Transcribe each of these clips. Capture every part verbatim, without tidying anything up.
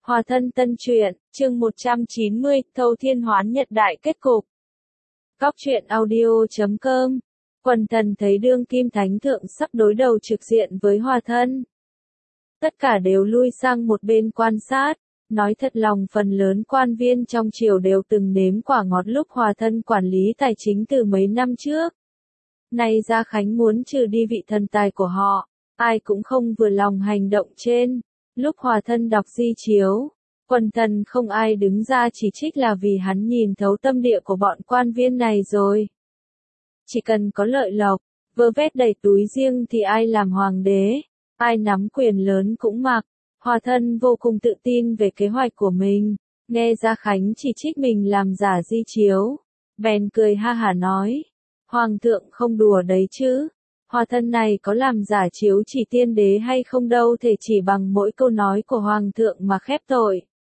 Hòa thân tân truyện, chương một trăm chín mươi, Thâu Thiên Hoán Nhật đại kết cục. Góc truyện audio chấm com. Quần thần thấy đương kim thánh thượng sắp đối đầu trực diện với Hòa thân. Tất cả đều lui sang một bên quan sát, nói thật lòng phần lớn quan viên trong triều đều từng nếm quả ngọt lúc Hòa thân quản lý tài chính từ mấy năm trước. Nay Gia Khánh muốn trừ đi vị thần tài của họ, ai cũng không vừa lòng hành động trên. Lúc Hòa thân đọc di chiếu, quần thần không ai đứng ra chỉ trích là vì hắn nhìn thấu tâm địa của bọn quan viên này rồi. Chỉ cần có lợi lộc, vơ vét đầy túi riêng thì ai làm hoàng đế, ai nắm quyền lớn cũng mặc. Hòa thân vô cùng tự tin về kế hoạch của mình, nghe Gia Khánh chỉ trích mình làm giả di chiếu, bèn cười ha hả nói, Hoàng thượng không đùa đấy chứ. Hòa thân này có làm giả chiếu chỉ tiên đế hay không đâu thể chỉ bằng mỗi câu nói của Hoàng thượng mà khép tội.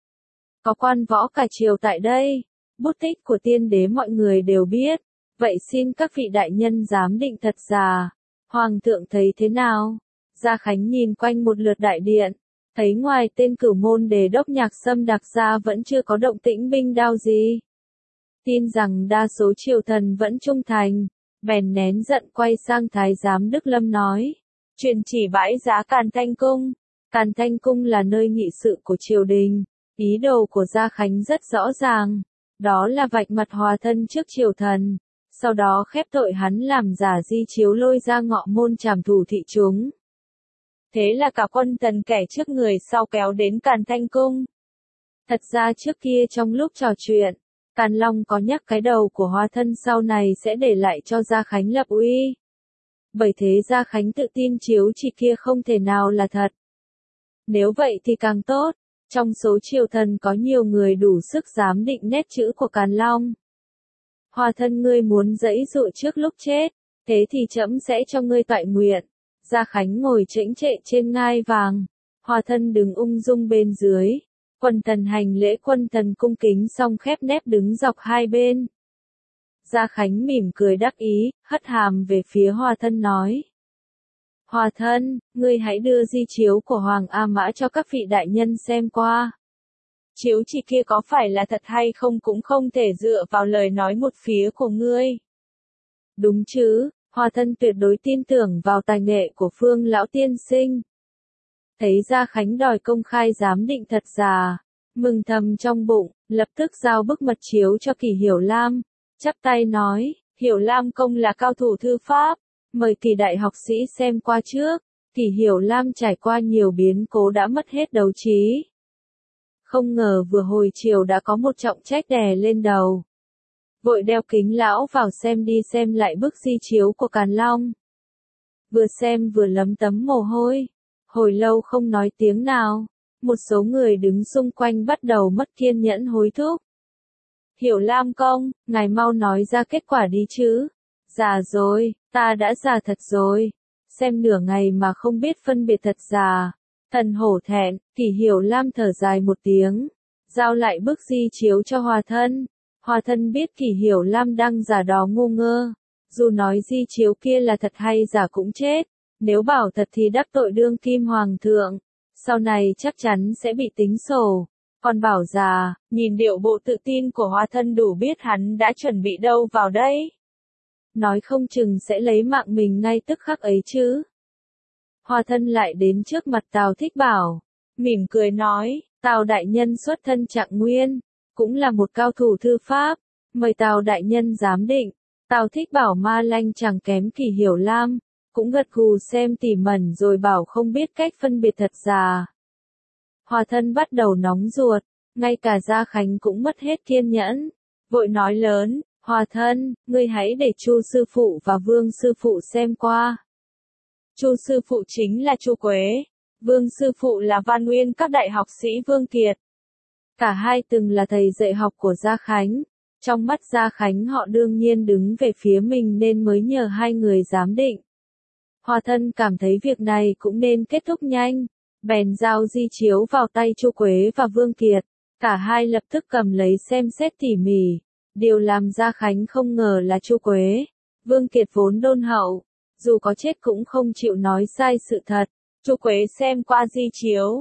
Có quan võ cả triều tại đây, bút tích của tiên đế mọi người đều biết, vậy xin các vị đại nhân giám định thật giả. Hoàng thượng thấy thế nào? Gia Khánh nhìn quanh một lượt đại điện, thấy ngoài tên cửu môn đề đốc Nhạc Sâm đặc ra vẫn chưa có động tĩnh binh đao gì. Tin rằng đa số triều thần vẫn trung thành. Bèn nén giận quay sang Thái giám Đức Lâm nói, truyền chỉ bãi giá Càn Thanh Cung. Càn Thanh Cung là nơi nghị sự của triều đình, ý đồ của Gia Khánh rất rõ ràng, đó là vạch mặt Hòa thân trước triều thần, sau đó khép tội hắn làm giả di chiếu lôi ra ngọ môn trảm thủ thị chúng. Thế là cả quân thần kẻ trước người sau kéo đến Càn Thanh Cung. Thật ra trước kia trong lúc trò chuyện, Càn Long có nhắc cái đầu của Hòa thân sau này sẽ để lại cho Gia Khánh lập uy. Bởi thế Gia Khánh tự tin chiếu chỉ kia không thể nào là thật. Nếu vậy thì càng tốt, trong số triều thần có nhiều người đủ sức giám định nét chữ của Càn Long. Hòa thân ngươi muốn giãy dụa trước lúc chết, thế thì trẫm sẽ cho ngươi toại nguyện. Gia Khánh ngồi chễnh trệ trên ngai vàng, Hòa thân đứng ung dung bên dưới. Quần thần hành lễ quân thần cung kính xong khép nép đứng dọc hai bên. Gia Khánh mỉm cười đắc ý, hất hàm về phía Hòa thân nói. Hòa thân, ngươi hãy đưa di chiếu của Hoàng A Mã cho các vị đại nhân xem qua. Chiếu chỉ kia có phải là thật hay không cũng không thể dựa vào lời nói một phía của ngươi. Đúng chứ, Hòa thân tuyệt đối tin tưởng vào tài nghệ của Phương lão tiên sinh. Thấy Gia Khánh đòi công khai giám định thật giả, mừng thầm trong bụng, lập tức giao bức mật chiếu cho Kỳ Hiểu Lam, chắp tay nói, Hiểu Lam công là cao thủ thư pháp, mời Kỳ đại học sĩ xem qua trước. Kỳ Hiểu Lam trải qua nhiều biến cố đã mất hết đấu trí. Không ngờ vừa hồi chiều đã có một trọng trách đè lên đầu. Vội đeo kính lão vào xem đi xem lại bức di chiếu của Càn Long. Vừa xem vừa lấm tấm mồ hôi. Hồi lâu không nói tiếng nào, một số người đứng xung quanh bắt đầu mất kiên nhẫn hối thúc. Hiểu Lam công, ngài mau nói ra kết quả đi chứ. Già rồi, ta đã già thật rồi. Xem nửa ngày mà không biết phân biệt thật giả. Thần hổ thẹn, Kỳ Hiểu Lam thở dài một tiếng. Giao lại bức di chiếu cho Hòa thân. Hòa thân biết Kỳ Hiểu Lam đang giả đó ngu ngơ. Dù nói di chiếu kia là thật hay giả cũng chết. Nếu bảo thật thì đắc tội đương kim hoàng thượng, sau này chắc chắn sẽ bị tính sổ. Còn bảo già, nhìn điệu bộ tự tin của Hòa thân đủ biết hắn đã chuẩn bị đâu vào đây. Nói không chừng sẽ lấy mạng mình ngay tức khắc ấy chứ. Hòa thân lại đến trước mặt Tào Thích Bảo, mỉm cười nói, Tào đại nhân xuất thân Trạng Nguyên, cũng là một cao thủ thư pháp, mời Tào đại nhân giám định. Tào Thích Bảo ma lanh chẳng kém Kỳ Hiểu Lam. Cũng gật gù xem tỉ mẩn rồi bảo không biết cách phân biệt thật giả. Hòa thân bắt đầu nóng ruột, ngay cả Gia Khánh cũng mất hết kiên nhẫn, vội nói lớn, Hòa thân, ngươi hãy để Chu sư phụ và Vương sư phụ xem qua. Chu sư phụ chính là Chu Quế, Vương sư phụ là Văn Nguyên các đại học sĩ Vương Kiệt. Cả hai từng là thầy dạy học của Gia Khánh, trong mắt Gia Khánh họ đương nhiên đứng về phía mình nên mới nhờ hai người giám định. Hòa thân cảm thấy việc này cũng nên kết thúc nhanh, bèn giao di chiếu vào tay Chu Quế và Vương Kiệt, cả hai lập tức cầm lấy xem xét tỉ mỉ. Điều làm Gia Khánh không ngờ là Chu Quế, Vương Kiệt vốn đôn hậu, dù có chết cũng không chịu nói sai sự thật. Chu Quế xem qua di chiếu,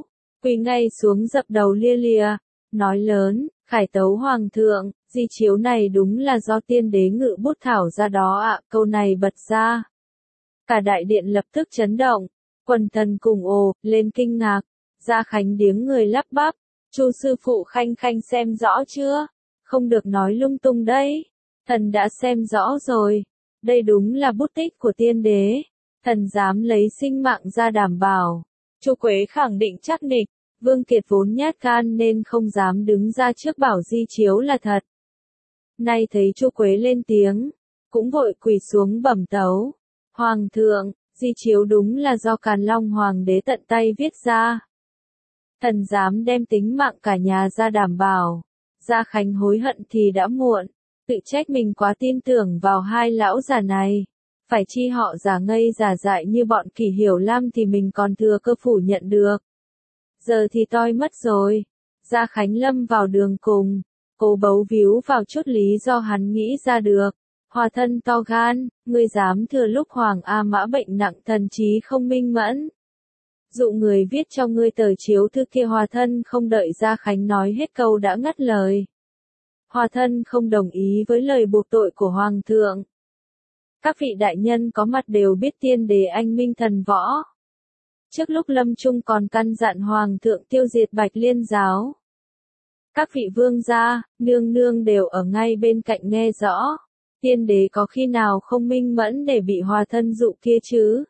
quỳ ngay xuống dập đầu lia lịa, nói lớn, khải tấu hoàng thượng, di chiếu này đúng là do tiên đế ngự bút thảo ra đó ạ, câu này bật ra. Cả đại điện lập tức chấn động, quần thần cùng ồ, lên kinh ngạc, Gia Khánh điếng người lắp bắp, Chu sư phụ khanh khanh xem rõ chưa? Không được nói lung tung đấy, thần đã xem rõ rồi, đây đúng là bút tích của tiên đế, thần dám lấy sinh mạng ra đảm bảo. Chu Quế khẳng định chắc nịch, Vương Kiệt vốn nhát gan nên không dám đứng ra trước bảo di chiếu là thật. Nay thấy Chu Quế lên tiếng, cũng vội quỳ xuống bẩm tấu. Hoàng thượng, di chiếu đúng là do Càn Long Hoàng đế tận tay viết ra. Thần dám đem tính mạng cả nhà ra đảm bảo. Gia Khánh hối hận thì đã muộn, tự trách mình quá tin tưởng vào hai lão già này. Phải chi họ giả ngây giả dại như bọn Kỷ Hiểu Lam thì mình còn thừa cơ phủ nhận được. Giờ thì toi mất rồi. Gia Khánh lâm vào đường cùng, cố bấu víu vào chút lý do hắn nghĩ ra được. Hòa thân to gan, ngươi dám thừa lúc Hoàng A Mã bệnh nặng thần trí không minh mẫn. Dụ người viết cho ngươi tờ chiếu thư kia. Hòa thân không đợi Gia Khánh nói hết câu đã ngắt lời. Hòa thân không đồng ý với lời buộc tội của Hoàng thượng. Các vị đại nhân có mặt đều biết tiên đế anh minh thần võ. Trước lúc lâm chung còn căn dặn Hoàng thượng tiêu diệt Bạch Liên giáo. Các vị vương gia, nương nương đều ở ngay bên cạnh nghe rõ. Tiên đế có khi nào không minh mẫn để bị hòa thân dụ kia chứ?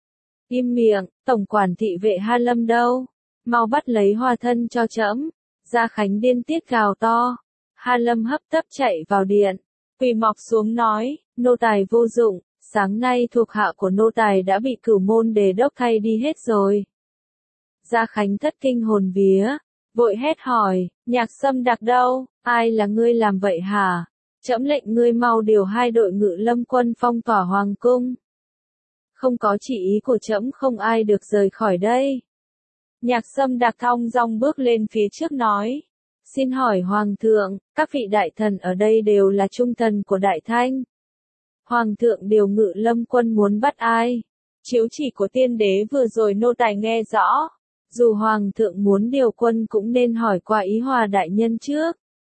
Im miệng, tổng quản thị vệ Ha Lâm đâu? Mau bắt lấy hòa thân cho trẫm. Gia Khánh điên tiết gào to. Ha Lâm hấp tấp chạy vào điện, quỳ mọc xuống nói, nô tài vô dụng, sáng nay thuộc hạ của nô tài đã bị Cửu Môn Đề Đốc thay đi hết rồi. Gia Khánh thất kinh hồn vía, vội hét hỏi, Nhạc Sâm Đặc đâu, ai là ngươi làm vậy hả? Trẫm lệnh ngươi mau điều hai đội ngự lâm quân phong tỏa hoàng cung. Không có chỉ ý của trẫm không ai được rời khỏi đây. Nhạc Sâm Đặc thong dong bước lên phía trước nói, xin hỏi Hoàng thượng, các vị đại thần ở đây đều là trung thần của Đại Thanh. Hoàng thượng điều ngự lâm quân muốn bắt ai? Chiếu chỉ của tiên đế vừa rồi nô tài nghe rõ. Dù Hoàng thượng muốn điều quân cũng nên hỏi qua ý Hòa đại nhân trước.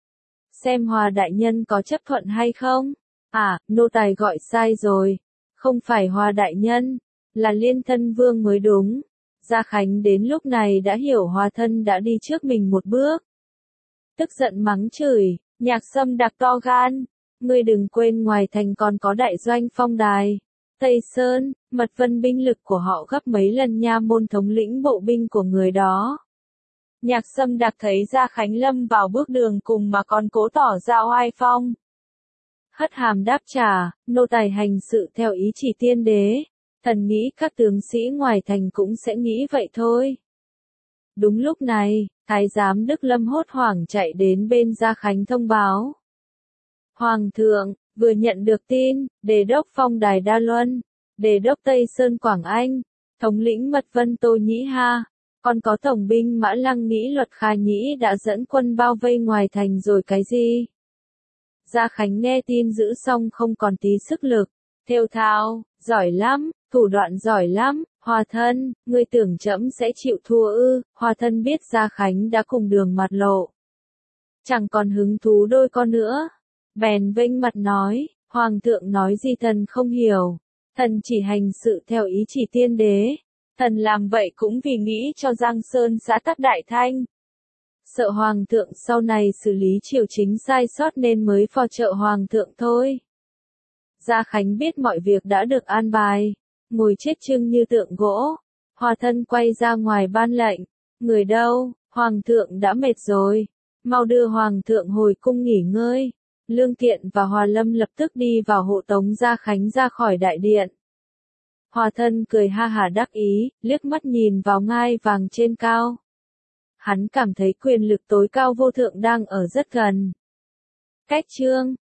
Xem Hòa đại nhân có chấp thuận hay không? À, nô tài gọi sai rồi. Không phải Hòa đại nhân, là Liên Thân Vương mới đúng. Gia Khánh đến lúc này đã hiểu Hòa thân đã đi trước mình một bước. Tức giận mắng chửi, Nhạc Sâm Đặc to gan. Ngươi đừng quên ngoài thành còn có đại doanh Phong Đài, Tây Sơn, Mật Vân binh lực của họ gấp mấy lần nha môn thống lĩnh bộ binh của người đó. Nhạc Sâm Đặc thấy Gia Khánh lâm vào bước đường cùng mà còn cố tỏ ra oai phong. Hất hàm đáp trả, nô tài hành sự theo ý chỉ tiên đế, thần nghĩ các tướng sĩ ngoài thành cũng sẽ nghĩ vậy thôi. Đúng lúc này, Thái giám Đức Lâm hốt hoảng chạy đến bên Gia Khánh thông báo. Hoàng thượng, vừa nhận được tin, Đề đốc Phong Đài Đa Luân, Đề đốc Tây Sơn Quảng Anh, thống lĩnh Mật Vân Tô Nhĩ Ha, còn có tổng binh Mã Lăng Nghĩ Luật Kha Nhĩ đã dẫn quân bao vây ngoài thành rồi cái gì? Gia Khánh nghe tin giữ xong không còn tí sức lực, thều thào, giỏi lắm, thủ đoạn giỏi lắm, Hòa thân, ngươi tưởng trẫm sẽ chịu thua ư? Hòa thân biết Gia Khánh đã cùng đường mặt lộ, chẳng còn hứng thú đôi con nữa. Bèn vênh mặt nói, Hoàng thượng nói gì thần không hiểu, thần chỉ hành sự theo ý chỉ tiên đế, thần làm vậy cũng vì nghĩ cho Giang Sơn xã tắc Đại Thanh. Sợ Hoàng thượng sau này xử lý triều chính sai sót nên mới phò trợ Hoàng thượng thôi. Gia Khánh biết mọi việc đã được an bài, ngồi chết chưng như tượng gỗ, Hòa thân quay ra ngoài ban lệnh, người đâu, Hoàng thượng đã mệt rồi, mau đưa Hoàng thượng hồi cung nghỉ ngơi. Lương Thiện và Hòa Lâm lập tức đi vào hộ tống Gia Khánh ra khỏi đại điện. Hòa thân cười ha hả đắc ý, liếc mắt nhìn vào ngai vàng trên cao. Hắn cảm thấy quyền lực tối cao vô thượng đang ở rất gần. Cách chương